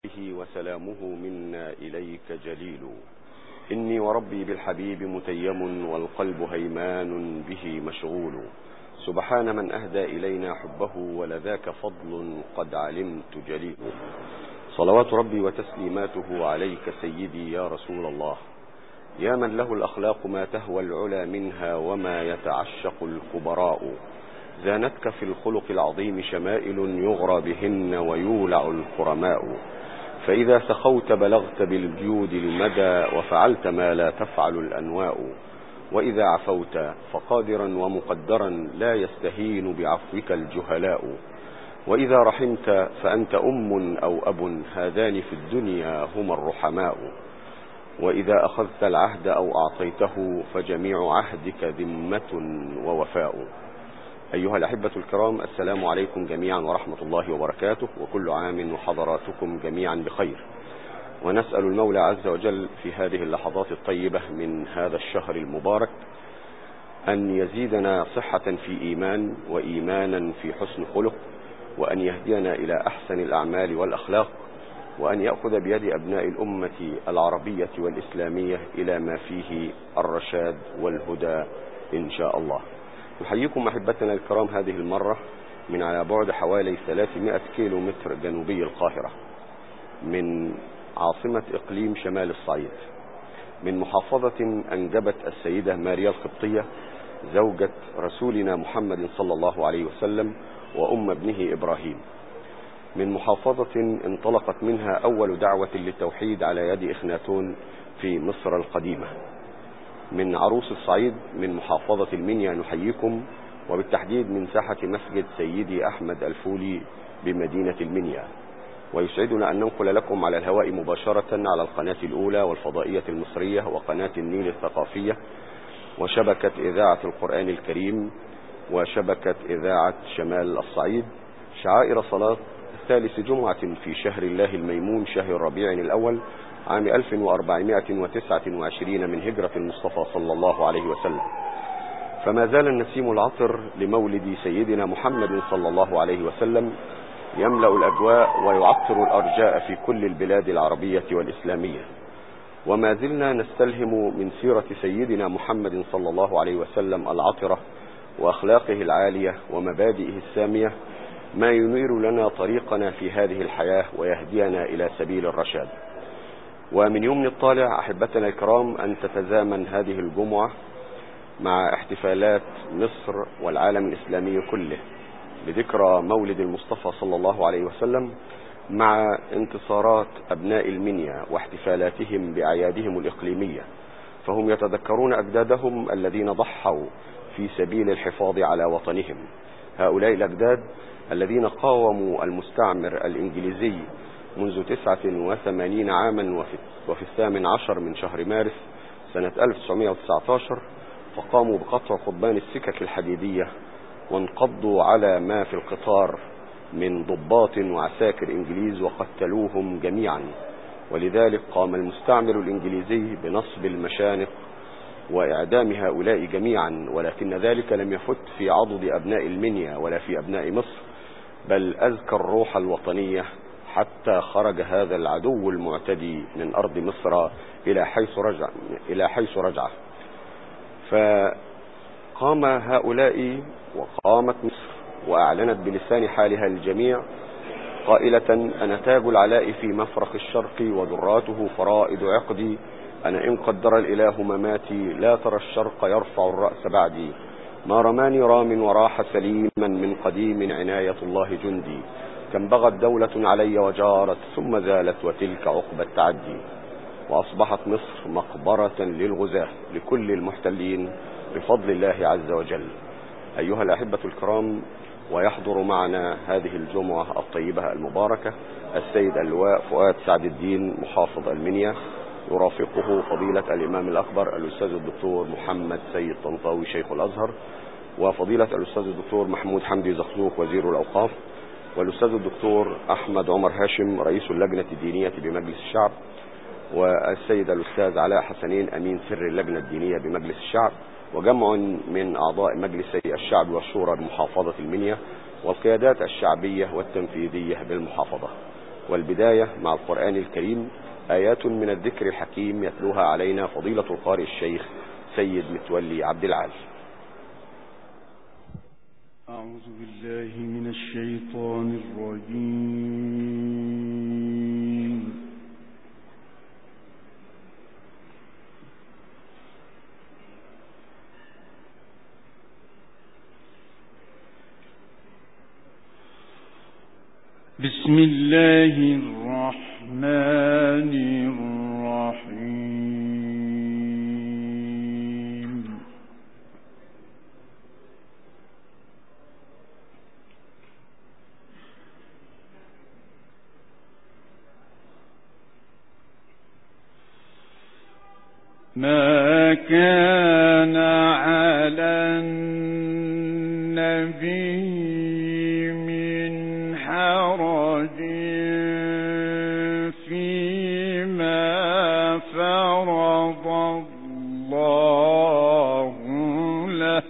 وسلامه منا إليك جليل. إني وربي بالحبيب متيم والقلب هيمان به مشغول. سبحان من أهدى إلينا حبه ولذاك فضل قد علمت جليل. صلوات ربي وتسليماته عليك سيدي يا رسول الله، يا من له الأخلاق ما تهوى العلا منها وما يتعشق الكبراء. زانتك في الخلق العظيم شمائل يغرى بهن ويولع الكرماء. فإذا سخوت بلغت بالجود المدى وفعلت ما لا تفعل الأنواء. وإذا عفوت فقادرا ومقدرا لا يستهين بعفوك الجهلاء. وإذا رحمت فأنت أم أو أب هذان في الدنيا هما الرحماء. وإذا أخذت العهد أو أعطيته فجميع عهدك ذمة ووفاء. أيها الأحبة الكرام، السلام عليكم جميعا ورحمة الله وبركاته، وكل عام وحضراتكم جميعا بخير. ونسأل المولى عز وجل في هذه اللحظات الطيبة من هذا الشهر المبارك أن يزيدنا صحة في إيمان وإيمانا في حسن خلق، وأن يهدينا إلى أحسن الأعمال والأخلاق، وأن يأخذ بيد أبناء الأمة العربية والإسلامية إلى ما فيه الرشاد والهدى إن شاء الله. نحييكم أحبتنا الكرام هذه المرة من على بعد حوالي 300 كيلو متر جنوبي القاهرة، من عاصمة إقليم شمال الصعيد، من محافظة أنجبت السيدة ماريا القبطية زوجة رسولنا محمد صلى الله عليه وسلم وأم ابنه إبراهيم، من محافظة انطلقت منها أول دعوة للتوحيد على يد إخناتون في مصر القديمة، من عروس الصعيد من محافظة المنيا. نحييكم، وبالتحديد من ساحة مسجد سيدي أحمد الفولي بمدينة المنيا. ويسعدنا أن ننقل لكم على الهواء مباشرة على القناة الأولى والفضائية المصرية وقناة النيل الثقافية وشبكة إذاعة القرآن الكريم وشبكة إذاعة شمال الصعيد شعائر صلاة ثالث جمعة في شهر الله الميمون، شهر ربيع الأول، عام 1429 من هجرة المصطفى صلى الله عليه وسلم. فما زال النسيم العطر لمولد سيدنا محمد صلى الله عليه وسلم يملأ الأجواء ويعطر الأرجاء في كل البلاد العربية والإسلامية. وما زلنا نستلهم من سيرة سيدنا محمد صلى الله عليه وسلم العطرة وأخلاقه العالية ومبادئه السامية ما ينير لنا طريقنا في هذه الحياة ويهدينا إلى سبيل الرشاد. ومن يوم الطالع أحبتنا الكرام أن تتزامن هذه الجمعة مع احتفالات مصر والعالم الإسلامي كله بذكرى مولد المصطفى صلى الله عليه وسلم، مع انتصارات أبناء المنيا واحتفالاتهم بأعيادهم الإقليمية، فهم يتذكرون أجدادهم الذين ضحوا في سبيل الحفاظ على وطنهم. هؤلاء الأجداد الذين قاوموا المستعمر الإنجليزي منذ 89 عاما وفي 18 من شهر مارس سنة 1919 فقاموا بقطع قضبان السكك الحديدية وانقضوا على ما في القطار من ضباط وعساكر إنجليز وقتلوهم جميعا. ولذلك قام المستعمر الإنجليزي بنصب المشانق وإعدام هؤلاء جميعا، ولكن ذلك لم يفت في عضد أبناء المنيا ولا في أبناء مصر، بل أزكى الروح الوطنية حتى خرج هذا العدو المعتدي من أرض مصر إلى حيث رجع. فقام هؤلاء وقامت مصر وأعلنت بلسان حالها الجميع قائلة: أنا تاج العلاء في مفرق الشرق ودراته فرائد عقدي، أنا إن قدر الإله مماتي لا ترى الشرق يرفع الرأس بعدي، ما رماني رام وراح سليما من قديم عناية الله جندي، كم بغت دولة علي وجارت ثم زالت وتلك عقبى التعدي. وأصبحت مصر مقبرة للغزاة لكل المحتلين بفضل الله عز وجل. أيها الأحبة الكرام، ويحضر معنا هذه الجمعة الطيبة المباركة السيد اللواء فؤاد سعد الدين محافظ المنيا، يرافقه فضيلة الإمام الأكبر الأستاذ الدكتور محمد سيد طنطاوي شيخ الأزهر، وفضيلة الأستاذ الدكتور محمود حمدي زقزوق وزير الأوقاف، والأستاذ الدكتور أحمد عمر هاشم رئيس اللجنة الدينية بمجلس الشعب، والسيد الأستاذ علاء حسنين أمين سر اللجنة الدينية بمجلس الشعب، وجمع من أعضاء مجلسي الشعب والشورى بمحافظة المنيا والقيادات الشعبية والتنفيذية بالمحافظة. والبداية مع القرآن الكريم، آيات من الذكر الحكيم يتلوها علينا فضيلة القارئ الشيخ سيد متولي عبد العال. أعوذ بالله من الشيطان الرجيم. بسم الله الرحمن الرحيم. ما كان على النبي من حرج فيما فرض الله له،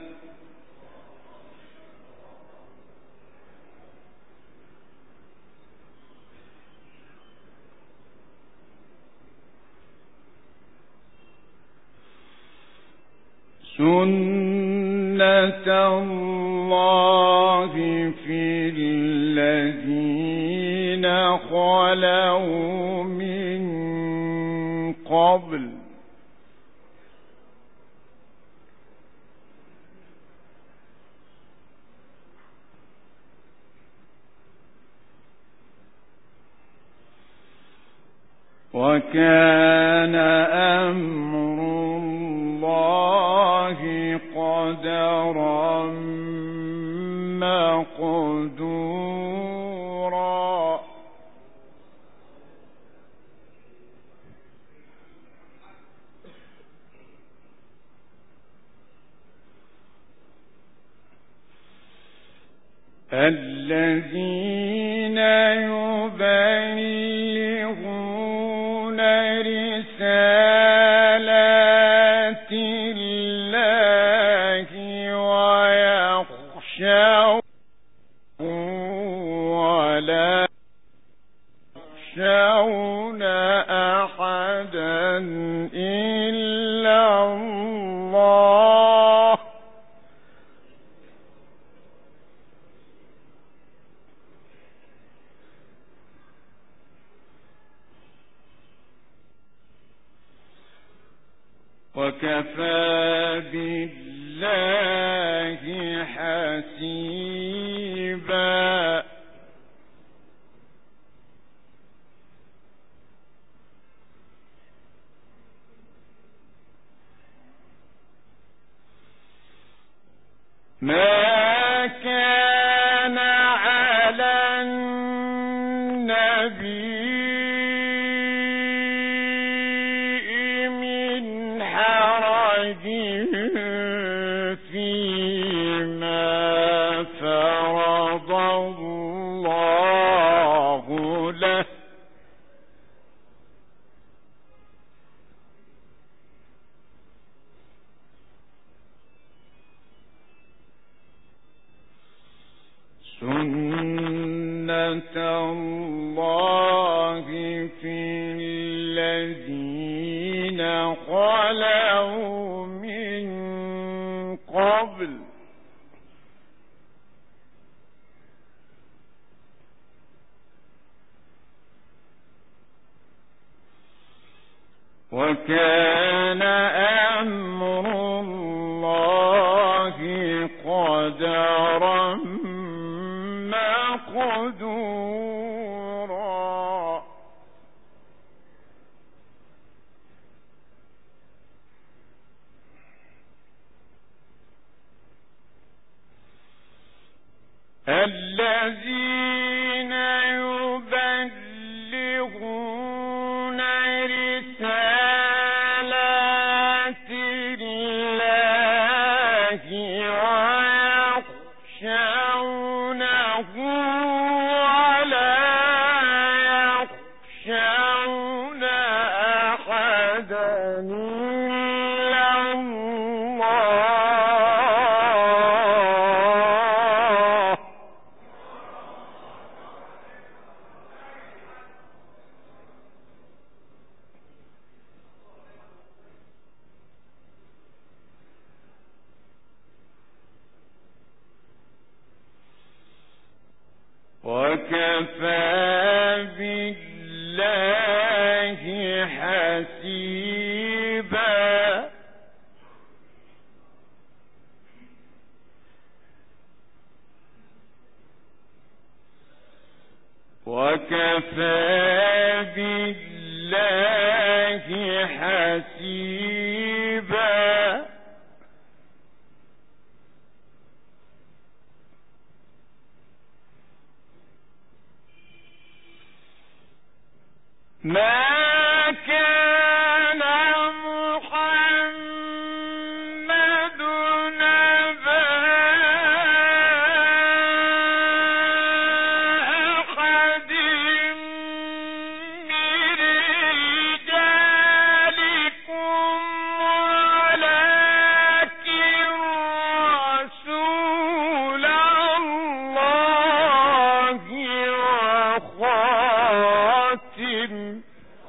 سنة الله في الذين خلوا من قبل، وكان أمر الله قدرا مقدورا. الذين يبلغون رسالات الله ويخشون ولا يخشون أحدا إلا الله، وكفى بالله حسيبا. ما كان على النبي من حرج فيما فرض الله له، سنة الله في الذين خلوا من قبل، وكان أمر الله قدرا مقدورا. الذين يبلغون رسالات الله ويخشونه ولا يخشون أحدا إلا الله، وكفى بالله حسيبا. ما كان محمد أبا أحد من رجالكم ولكن رسول الله وخاتم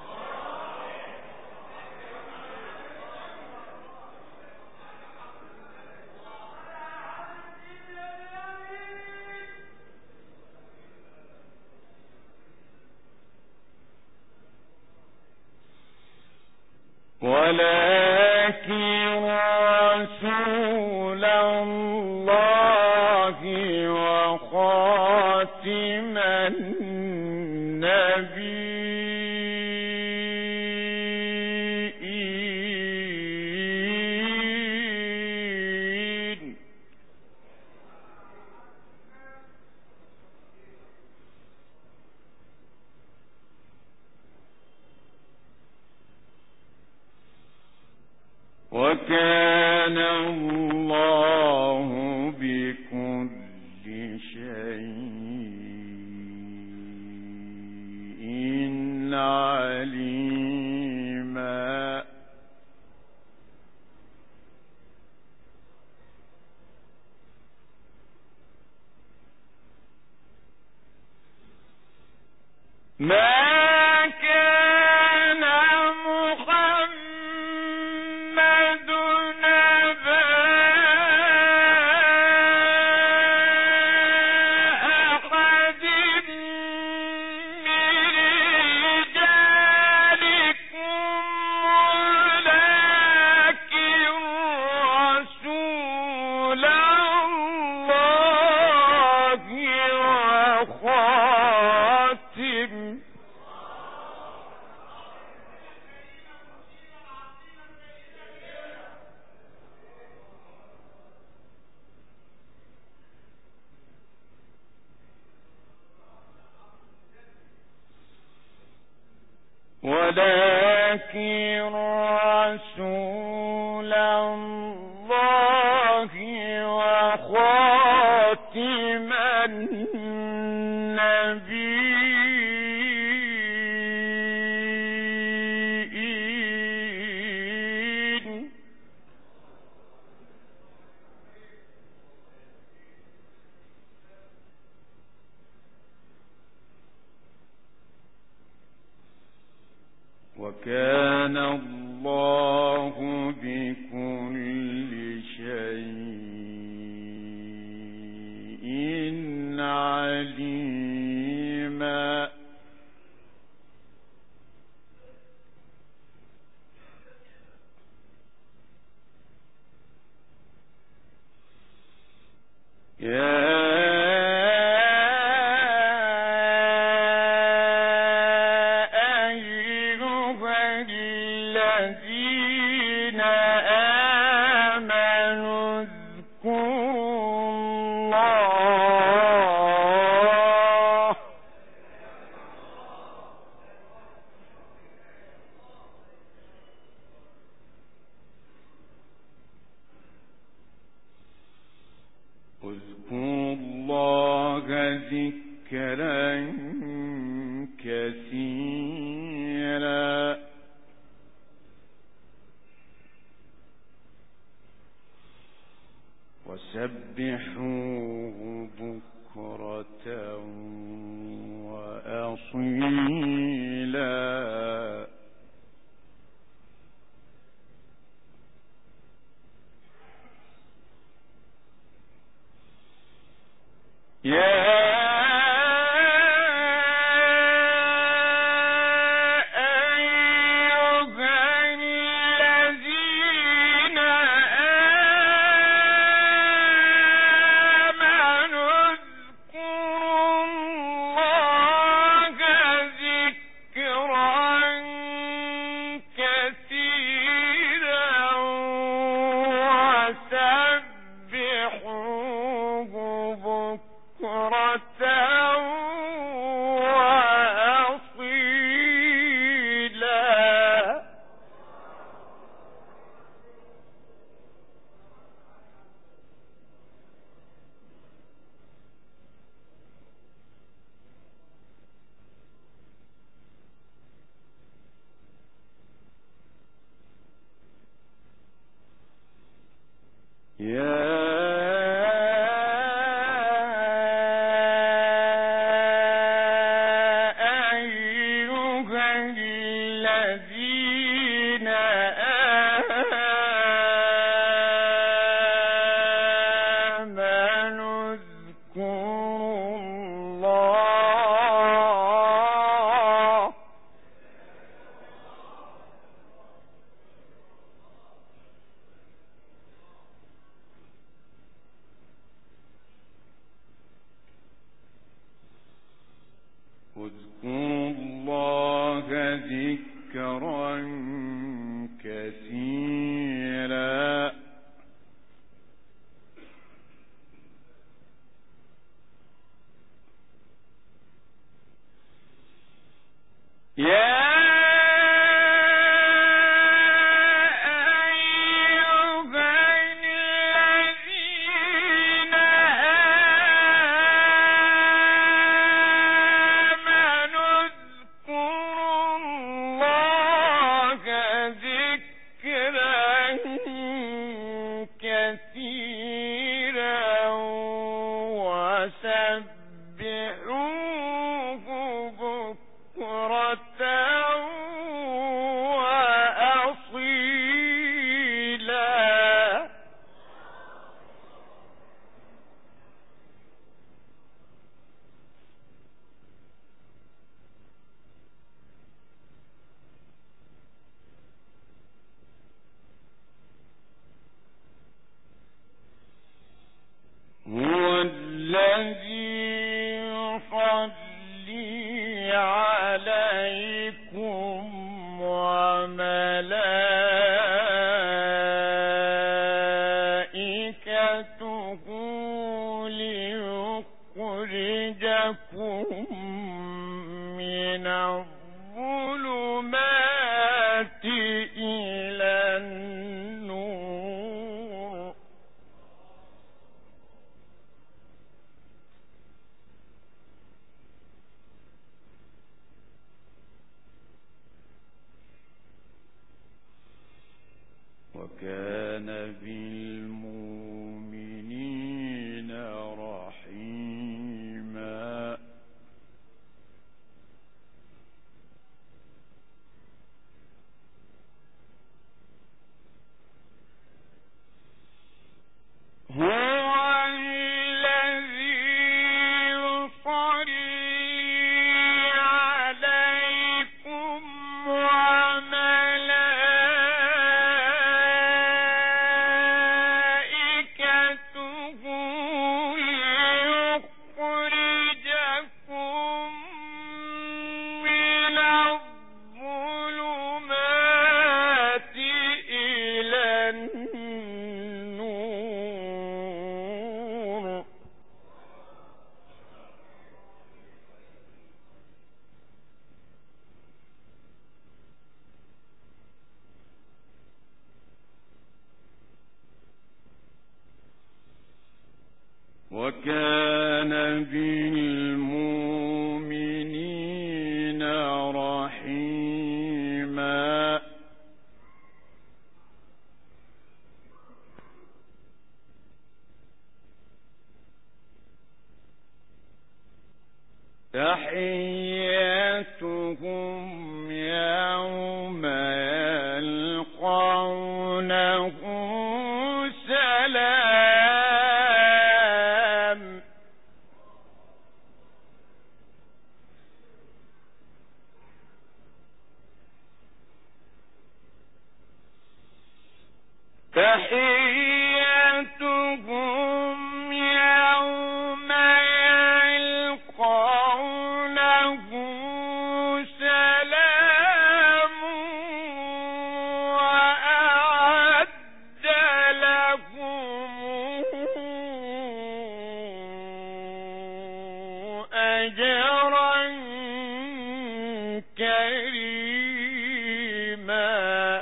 وخاتم النبيين. وكان الله بكل شيء عليما. ما كان محمد أبا أحد من رجالكم ولكن رسول الله وخاتم ولكن رسول الله وخاتم النبيين. وكان الله بكل شيء عليما. يا الذين آمنوا اذكروا الله ذكرا كثيرا. وسبحوه بكرة وأصيلا. يا اذكروا الله الذين آمنوا اذكروا الله ذكرا كثيرا هو الذي يصلي عليكم وملائكته ليخرجكم من الظلمات إلى النور وكان بالمؤمنين رحيما هو الذي يصلي عليكم وملائكته ليخرجكم من الظلمات إلى النور وكان بالمؤمنين رحيما تحياتهم يوم يلقونه سلام تحياتهم يوم يلقونه سلام وأعد لهم أجرا كريما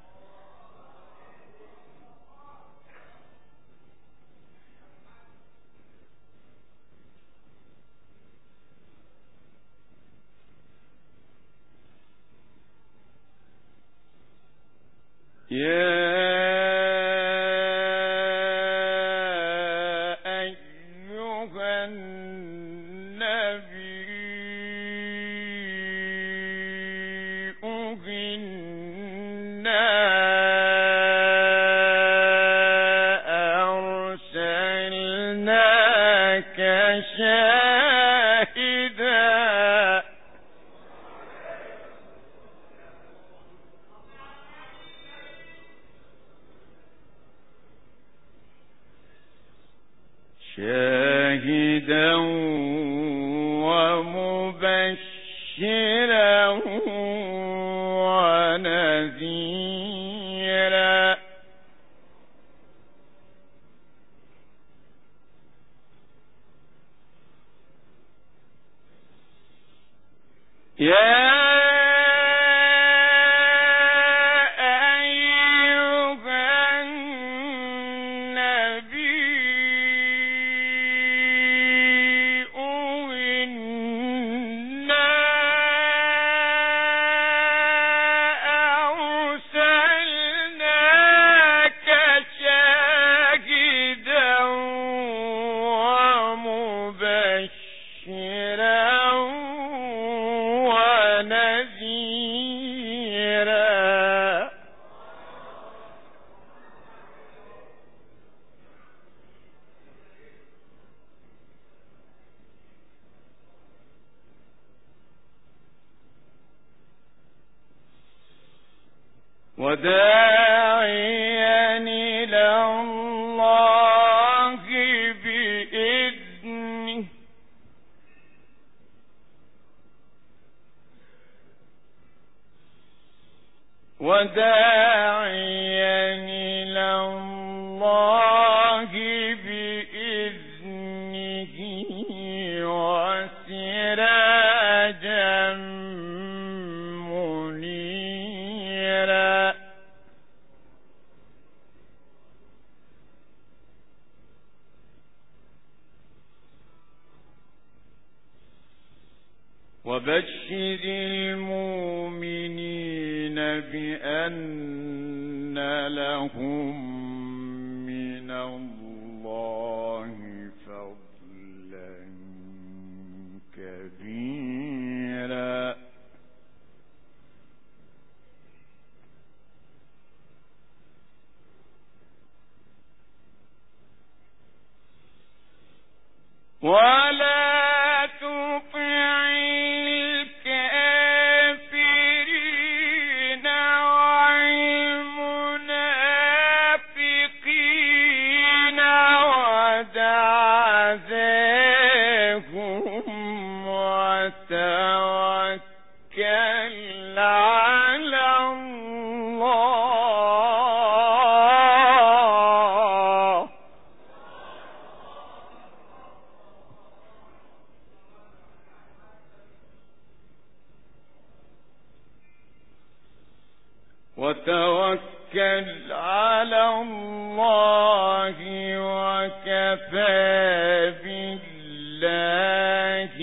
يا أيها النبي أرسلناك شاهدا ومبشرا ونذيرا يا وداعيا إلى الله بإذنه وسراجا منيرا وبشر المؤمنين بأن لهم من الله فضلا كبيرا ولا تطع الكافرين والمنافقين ودع ذاهم وتوكل على الله وكفى بالله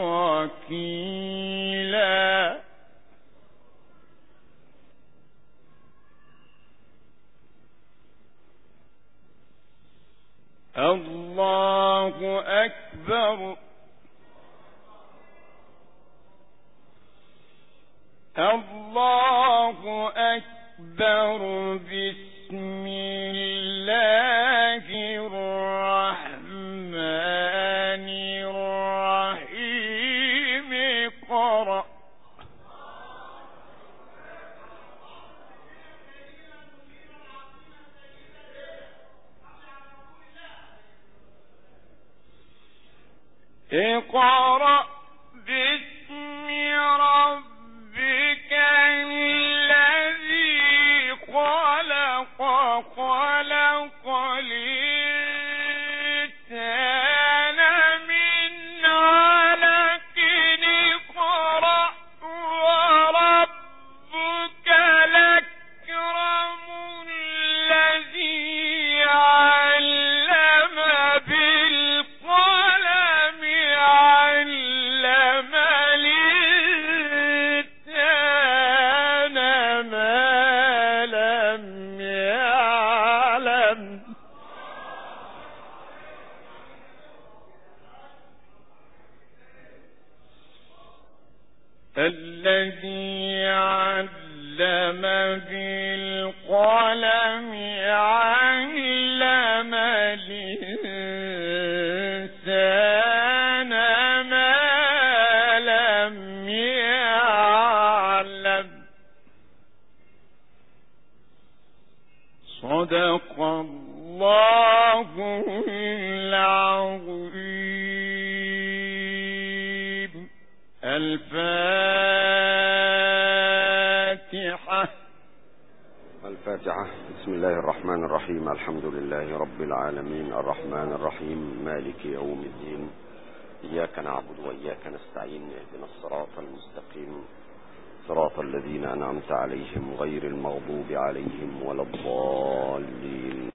وكيلا الله أكبر الله أكبر بسم الله الرحمن الرحيم اقرأ اقرأ باسم ربك الذي خلق خلق الإنسان من علق اقرأ وربك الأكرم الذي علم بالقلم علم الإنسان ما لم يعلم الذي علم بالقلم ولم يعلم الإنسان ما لم يعلم. صدق الله العظيم. الفاتحة. الفاتحة. بسم الله الرحمن الرحيم. الحمد لله رب العالمين، الرحمن الرحيم، مالك يوم الدين. إياك نعبد وإياك نستعين، اهدنا الصراط المستقيم، صراط الذين أنعمت عليهم غير المغضوب عليهم ولا الضالين.